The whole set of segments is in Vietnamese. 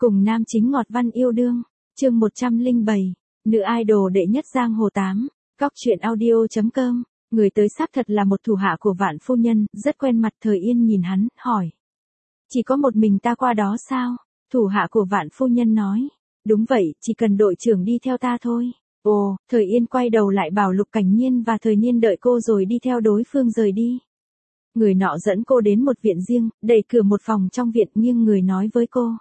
Cùng nam chính ngọt văn yêu đương, chương 107, nữ idol đệ nhất giang hồ 8, góc truyện audio.com, người tới xác thật là một thủ hạ của Vạn phu nhân, rất quen mặt. Thời Yên nhìn hắn, hỏi. Chỉ có một mình ta qua đó sao? Thủ hạ của Vạn phu nhân nói. Đúng vậy, chỉ cần đội trưởng đi theo ta thôi. Ồ, Thời Yên quay đầu lại bảo Lục Cảnh Nhiên và Thời Niên đợi cô rồi đi theo đối phương rời đi. Người nọ dẫn cô đến một viện riêng, đẩy cửa một phòng trong viện, nghiêng người nói với cô.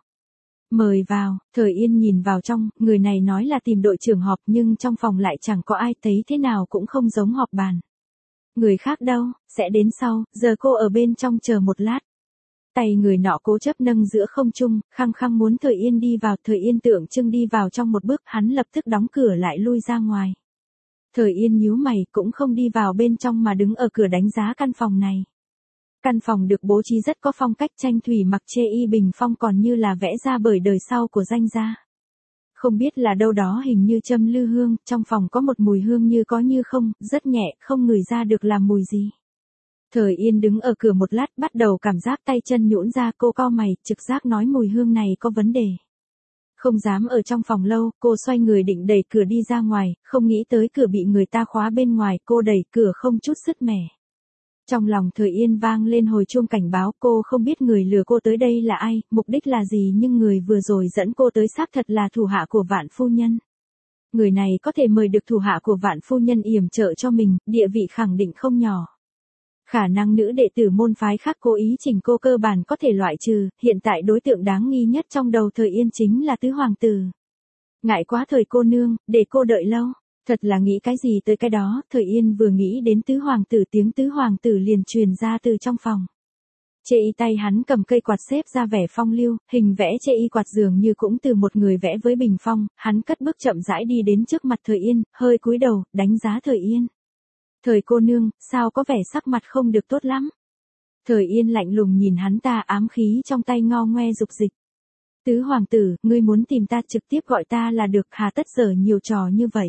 Mời vào. Thời Yên nhìn vào trong, người này nói là tìm đội trưởng họp nhưng trong phòng lại chẳng có ai, thấy thế nào cũng không giống họp bàn. Người khác đâu, sẽ đến sau, giờ cô ở bên trong chờ một lát. Tay người nọ cố chấp nâng giữa không trung, khăng khăng muốn Thời Yên đi vào. Thời Yên tượng trưng đi vào trong một bước, hắn lập tức đóng cửa lại lui ra ngoài. Thời Yên nhíu mày, cũng không đi vào bên trong mà đứng ở cửa đánh giá căn phòng này. Căn phòng được bố trí rất có phong cách, tranh thủy mặc chê y bình phong còn như là vẽ ra bởi đời sau của danh gia. Không biết là đâu đó, hình như châm lư hương, trong phòng có một mùi hương như có như không, rất nhẹ, không ngửi ra được là mùi gì. Thời Yên đứng ở cửa một lát, bắt đầu cảm giác tay chân nhũn ra, cô cau mày, trực giác nói mùi hương này có vấn đề. Không dám ở trong phòng lâu, cô xoay người định đẩy cửa đi ra ngoài, không nghĩ tới cửa bị người ta khóa bên ngoài, cô đẩy cửa không chút sứt mẻ. Trong lòng Thời Yên vang lên hồi chuông cảnh báo, cô không biết người lừa cô tới đây là ai, mục đích là gì, nhưng người vừa rồi dẫn cô tới xác thật là thủ hạ của Vạn phu nhân. Người này có thể mời được thủ hạ của Vạn phu nhân yểm trợ cho mình, địa vị khẳng định không nhỏ. Khả năng nữ đệ tử môn phái khác cố ý chỉnh cô cơ bản có thể loại trừ, hiện tại đối tượng đáng nghi nhất trong đầu Thời Yên chính là tứ hoàng tử. Ngại quá Thời cô nương, để cô đợi lâu. Thật là nghĩ cái gì tới cái đó, Thời Yên vừa nghĩ đến tứ hoàng tử, tiếng tứ hoàng tử liền truyền ra từ trong phòng. Chê y tay hắn cầm cây quạt xếp ra vẻ phong lưu, hình vẽ chê y quạt dường như cũng từ một người vẽ với bình phong, hắn cất bước chậm rãi đi đến trước mặt Thời Yên, hơi cúi đầu, đánh giá Thời Yên. Thời cô nương, sao có vẻ sắc mặt không được tốt lắm? Thời Yên lạnh lùng nhìn hắn ta, ám khí trong tay ngo ngoe dục dịch. Tứ hoàng tử, ngươi muốn tìm ta trực tiếp gọi ta là được, hà tất giờ nhiều trò như vậy.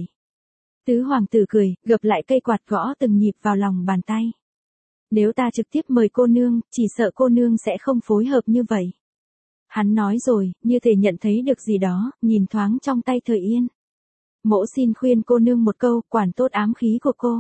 Tứ hoàng tử cười, gập lại cây quạt gõ từng nhịp vào lòng bàn tay. Nếu ta trực tiếp mời cô nương, chỉ sợ cô nương sẽ không phối hợp như vậy. Hắn nói rồi, như thể nhận thấy được gì đó, nhìn thoáng trong tay Thời Yên. Mỗ xin khuyên cô nương một câu, quản tốt ám khí của cô.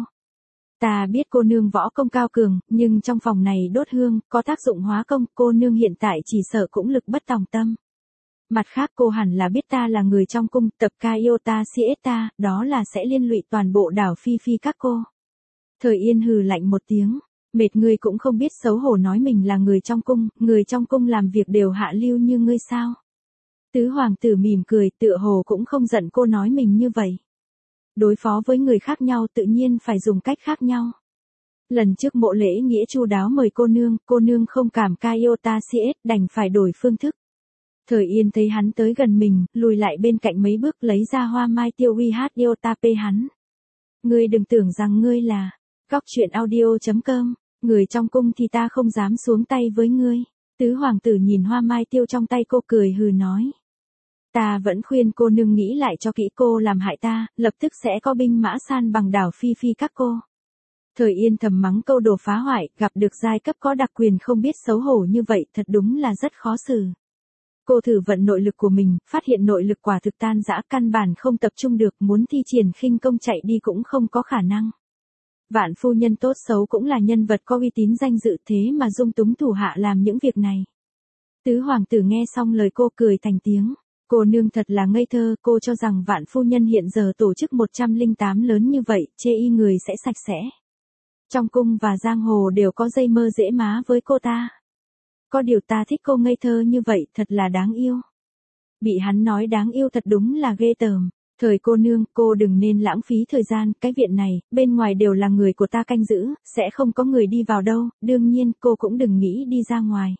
Ta biết cô nương võ công cao cường, nhưng trong phòng này đốt hương, có tác dụng hóa công, cô nương hiện tại chỉ sợ cũng lực bất tòng tâm. Mặt khác cô hẳn là biết ta là người trong cung, tập ca yêu ta siesta, đó là sẽ liên lụy toàn bộ đảo Phi Phi các cô. Thời Yên hừ lạnh một tiếng, mệt ngươi cũng không biết xấu hổ nói mình là người trong cung làm việc đều hạ lưu như ngươi sao. Tứ hoàng tử mỉm cười, tựa hồ cũng không giận cô nói mình như vậy. Đối phó với người khác nhau tự nhiên phải dùng cách khác nhau. Lần trước mộ lễ nghĩa chu đáo mời cô nương không cảm ca yêu ta siết, đành phải đổi phương thức. Thời Yên thấy hắn tới gần mình, lùi lại bên cạnh mấy bước, lấy ra hoa mai tiêu uy hát yêu ta pê hắn. Ngươi đừng tưởng rằng ngươi là góc truyện audio.com, người trong cung thì ta không dám xuống tay với ngươi. Tứ hoàng tử nhìn hoa mai tiêu trong tay cô cười hừ nói. Ta vẫn khuyên cô nương nghĩ lại cho kỹ, cô làm hại ta, lập tức sẽ có binh mã san bằng đảo Phi Phi các cô. Thời Yên thầm mắng câu đồ phá hoại, gặp được giai cấp có đặc quyền không biết xấu hổ như vậy, thật đúng là rất khó xử. Cô thử vận nội lực của mình, phát hiện nội lực quả thực tan rã, căn bản không tập trung được, muốn thi triển khinh công chạy đi cũng không có khả năng. Vạn phu nhân tốt xấu cũng là nhân vật có uy tín danh dự, thế mà dung túng thủ hạ làm những việc này. Tứ hoàng tử nghe xong lời cô cười thành tiếng. Cô nương thật là ngây thơ, cô cho rằng Vạn phu nhân hiện giờ tổ chức 108 lớn như vậy, chê y người sẽ sạch sẽ. Trong cung và giang hồ đều có dây mơ dễ má với cô ta. Có điều ta thích cô ngây thơ như vậy, thật là đáng yêu. Bị hắn nói đáng yêu thật đúng là ghê tởm. Thời cô nương, cô đừng nên lãng phí thời gian, cái viện này, bên ngoài đều là người của ta canh giữ, sẽ không có người đi vào đâu, đương nhiên cô cũng đừng nghĩ đi ra ngoài.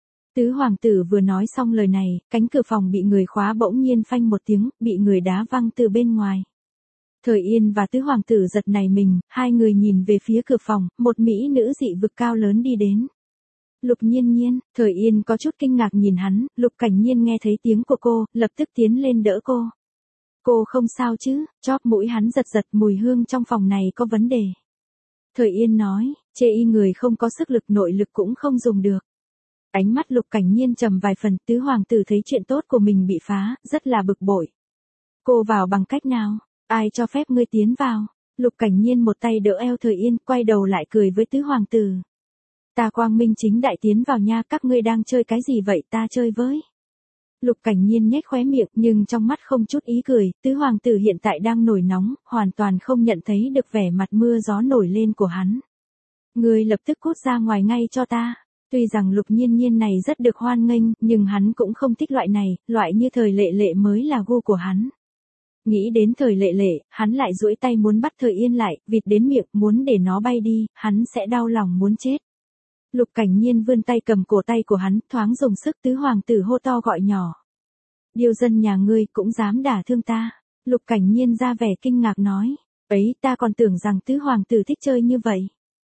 Tứ hoàng tử vừa nói xong lời này, cánh cửa phòng bị người khóa bỗng nhiên phanh một tiếng, bị người đá văng từ bên ngoài. Thời Yên và tứ hoàng tử giật nảy mình, hai người nhìn về phía cửa phòng, một mỹ nữ dị vực cao lớn đi đến. Lục Nhiên Nhiên, Thời Yên có chút kinh ngạc nhìn hắn, Lục Cảnh Nhiên nghe thấy tiếng của cô, lập tức tiến lên đỡ cô. Cô không sao chứ? Chóp mũi hắn giật giật, mùi hương trong phòng này có vấn đề. Thời Yên nói, chê y người không có sức lực, nội lực cũng không dùng được. Ánh mắt Lục Cảnh Nhiên trầm vài phần, tứ hoàng tử thấy chuyện tốt của mình bị phá, rất là bực bội. Cô vào bằng cách nào? Ai cho phép ngươi tiến vào? Lục Cảnh Nhiên một tay đỡ eo Thời Yên, quay đầu lại cười với tứ hoàng tử. Ta quang minh chính đại tiến vào nha, các ngươi đang chơi cái gì vậy, ta chơi với. Lục Cảnh Nhiên nhếch khóe miệng nhưng trong mắt không chút ý cười, tứ hoàng tử hiện tại đang nổi nóng, hoàn toàn không nhận thấy được vẻ mặt mưa gió nổi lên của hắn. Ngươi lập tức cút ra ngoài ngay cho ta. Tuy rằng Lục Nhiên Nhiên này rất được hoan nghênh, nhưng hắn cũng không thích loại này, loại như Thời Lệ Lệ mới là gu của hắn. Nghĩ đến Thời Lệ Lệ, hắn lại duỗi tay muốn bắt Thời Yên lại, vịt đến miệng, muốn để nó bay đi, hắn sẽ đau lòng muốn chết. Lục Cảnh Nhiên vươn tay cầm cổ tay của hắn, thoáng dùng sức, tứ hoàng tử hô to gọi nhỏ. Điêu dân nhà ngươi cũng dám đả thương ta. Lục Cảnh Nhiên ra vẻ kinh ngạc nói. Ấy, ta còn tưởng rằng tứ hoàng tử thích chơi như vậy.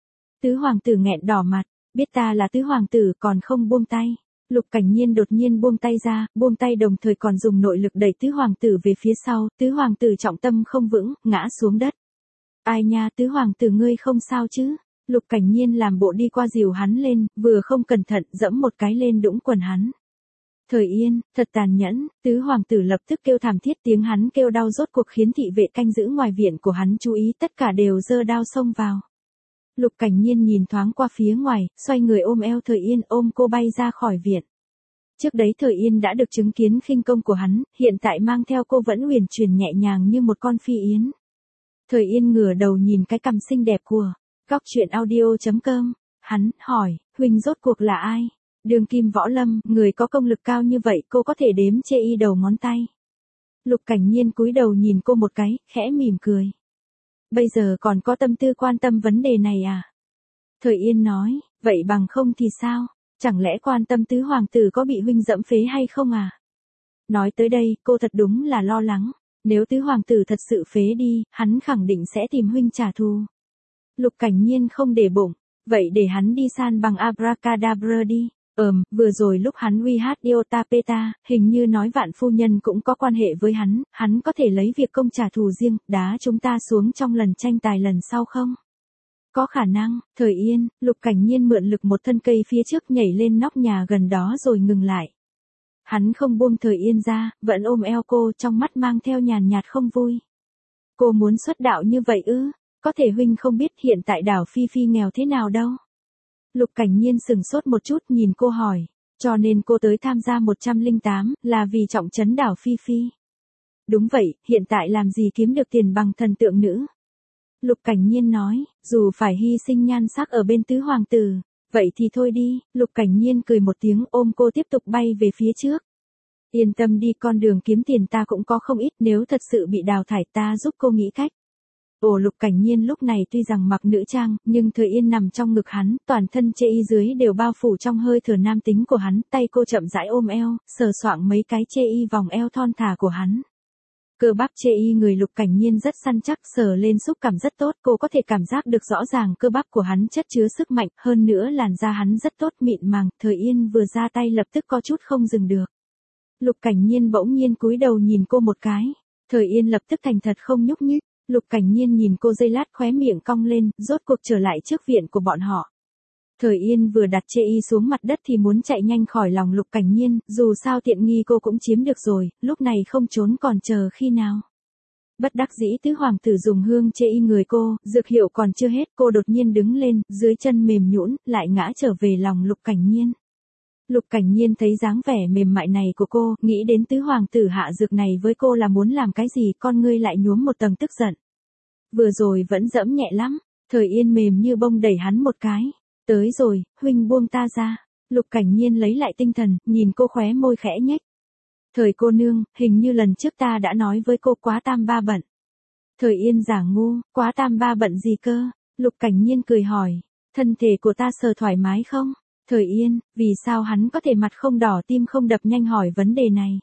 Tứ hoàng tử nghẹn đỏ mặt, biết ta là tứ hoàng tử còn không buông tay. Lục Cảnh Nhiên đột nhiên buông tay ra, buông tay đồng thời còn dùng nội lực đẩy tứ hoàng tử về phía sau, tứ hoàng tử trọng tâm không vững, ngã xuống đất. Ai nha, tứ hoàng tử ngươi không sao chứ? Lục Cảnh Nhiên làm bộ đi qua dìu hắn lên, vừa không cẩn thận dẫm một cái lên đũng quần hắn. Thời Yên, thật tàn nhẫn, tứ hoàng tử lập tức kêu thảm thiết, tiếng hắn kêu đau rốt cuộc khiến thị vệ canh giữ ngoài viện của hắn chú ý, tất cả đều giơ đao xông vào. Lục Cảnh Nhiên nhìn thoáng qua phía ngoài, xoay người ôm eo Thời Yên, ôm cô bay ra khỏi viện. Trước đấy Thời Yên đã được chứng kiến khinh công của hắn, hiện tại mang theo cô vẫn huyền chuyển nhẹ nhàng như một con phi yến. Thời Yên ngửa đầu nhìn cái cằm xinh đẹp của Góc Truyện Audio.com, hắn hỏi, huynh rốt cuộc là ai? Đường Kim Võ Lâm, người có công lực cao như vậy, cô có thể đếm chê y đầu ngón tay. Lục Cảnh Nhiên cúi đầu nhìn cô một cái, khẽ mỉm cười. Bây giờ còn có tâm tư quan tâm vấn đề này à? Thời Yên nói, vậy bằng không thì sao? Chẳng lẽ quan tâm tứ hoàng tử có bị huynh dẫm phế hay không à? Nói tới đây, cô thật đúng là lo lắng. Nếu tứ hoàng tử thật sự phế đi, hắn khẳng định sẽ tìm huynh trả thù. Lục Cảnh Nhiên không để bụng, vậy để hắn đi san bằng abracadabra đi. Vừa rồi lúc hắn uy hát Iota Peta, hình như nói Vạn phu nhân cũng có quan hệ với hắn có thể lấy việc công trả thù riêng, đá chúng ta xuống trong lần tranh tài lần sau không? Có khả năng. Thời Yên, Lục Cảnh Nhiên mượn lực một thân cây phía trước nhảy lên nóc nhà gần đó rồi ngừng lại. Hắn không buông Thời Yên ra, vẫn ôm eo cô, trong mắt mang theo nhàn nhạt không vui. Cô muốn xuất đạo như vậy ư? Có thể huynh không biết hiện tại đảo Phi Phi nghèo thế nào đâu. Lục Cảnh Nhiên sừng sốt một chút nhìn cô hỏi, cho nên cô tới tham gia 108, là vì trọng trấn đảo Phi Phi. Đúng vậy, hiện tại làm gì kiếm được tiền bằng thần tượng nữ. Lục Cảnh Nhiên nói, dù phải hy sinh nhan sắc ở bên tứ hoàng tử, vậy thì thôi đi. Lục Cảnh Nhiên cười một tiếng ôm cô tiếp tục bay về phía trước. Yên tâm đi, con đường kiếm tiền ta cũng có không ít, nếu thật sự bị đào thải ta giúp cô nghĩ cách. Lục Cảnh Nhiên lúc này tuy rằng mặc nữ trang, nhưng Thời Yên nằm trong ngực hắn, toàn thân chê y dưới đều bao phủ trong hơi thở nam tính của hắn, tay cô chậm rãi ôm eo, sờ soạng mấy cái chê y vòng eo thon thả của hắn. Cơ bắp chê y người Lục Cảnh Nhiên rất săn chắc, sờ lên xúc cảm rất tốt, cô có thể cảm giác được rõ ràng cơ bắp của hắn chất chứa sức mạnh, hơn nữa làn da hắn rất tốt mịn màng, Thời Yên vừa ra tay lập tức có chút không dừng được. Lục Cảnh Nhiên bỗng nhiên cúi đầu nhìn cô một cái, Thời Yên lập tức thành thật không nhúc nhích. Lục Cảnh Nhiên nhìn cô giây lát khóe miệng cong lên, rốt cuộc trở lại trước viện của bọn họ. Thời Yên vừa đặt chê y xuống mặt đất thì muốn chạy nhanh khỏi lòng Lục Cảnh Nhiên, dù sao tiện nghi cô cũng chiếm được rồi, lúc này không trốn còn chờ khi nào. Bất đắc dĩ tứ hoàng tử dùng hương chê y người cô, dược hiệu còn chưa hết, cô đột nhiên đứng lên, dưới chân mềm nhũn, lại ngã trở về lòng Lục Cảnh Nhiên. Lục Cảnh Nhiên thấy dáng vẻ mềm mại này của cô, nghĩ đến tứ hoàng tử hạ dược này với cô là muốn làm cái gì, con ngươi lại nhuốm một tầng tức giận. Vừa rồi vẫn dẫm nhẹ lắm, Thời Yên mềm như bông đẩy hắn một cái. Tới rồi, huynh buông ta ra. Lục Cảnh Nhiên lấy lại tinh thần, nhìn cô khóe môi khẽ nhếch. Thời cô nương, hình như lần trước ta đã nói với cô quá tam ba bận. Thời Yên giả ngu, quá tam ba bận gì cơ? Lục Cảnh Nhiên cười hỏi, thân thể của ta sờ thoải mái không? Thời Yên, vì sao hắn có thể mặt không đỏ tim không đập nhanh hỏi vấn đề này?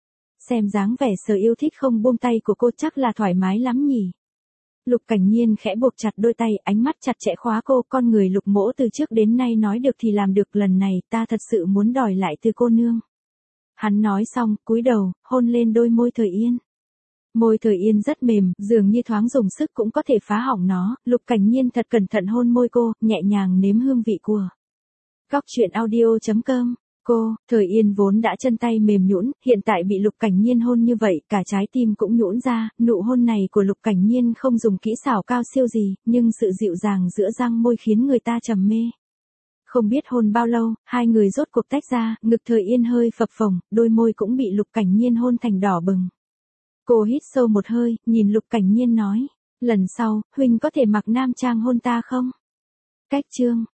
Xem dáng vẻ sờ yêu thích không buông tay của cô chắc là thoải mái lắm nhỉ? Lục Cảnh Nhiên khẽ buộc chặt đôi tay, ánh mắt chặt chẽ khóa cô, con người Lục mỗ từ trước đến nay nói được thì làm được, lần này ta thật sự muốn đòi lại từ cô nương. Hắn nói xong, cúi đầu, hôn lên đôi môi Thời Yên. Môi Thời Yên rất mềm, dường như thoáng dùng sức cũng có thể phá hỏng nó, Lục Cảnh Nhiên thật cẩn thận hôn môi cô, nhẹ nhàng nếm hương vị của Cóc truyện audio.com. Cô, Thời Yên vốn đã chân tay mềm nhũn, hiện tại bị Lục Cảnh Nhiên hôn như vậy, cả trái tim cũng nhũn ra, nụ hôn này của Lục Cảnh Nhiên không dùng kỹ xảo cao siêu gì, nhưng sự dịu dàng giữa răng môi khiến người ta trầm mê. Không biết hôn bao lâu, hai người rốt cuộc tách ra, ngực Thời Yên hơi phập phồng, đôi môi cũng bị Lục Cảnh Nhiên hôn thành đỏ bừng. Cô hít sâu một hơi, nhìn Lục Cảnh Nhiên nói, lần sau, huynh có thể mặc nam trang hôn ta không? Cách chương